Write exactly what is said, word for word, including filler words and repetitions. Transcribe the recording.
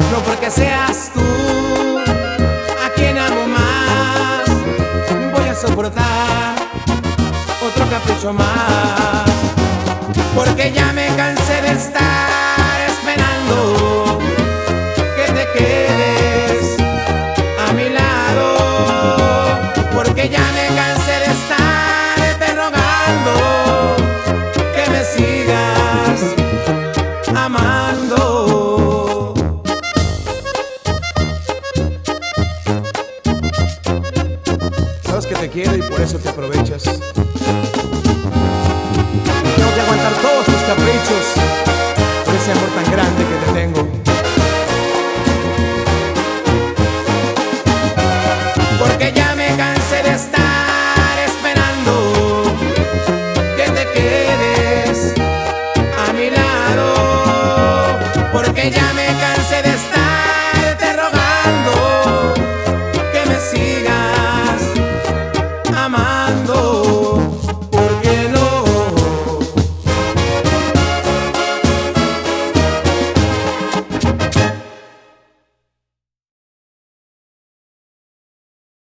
no porque seas tú a quien amo más, voy a soportar otro capricho más, porque ya me cansé de estar esperando que te quedes a mi lado, porque ya me cansé de estarte rogando que me sigas amando. Sabes que te quiero y por eso te aprovechas. Tengo que aguantar todos tus caprichos por ese amor tan grande que te tengo. Porque ya me cansé de estar esperando que te quedes a mi lado, porque ya me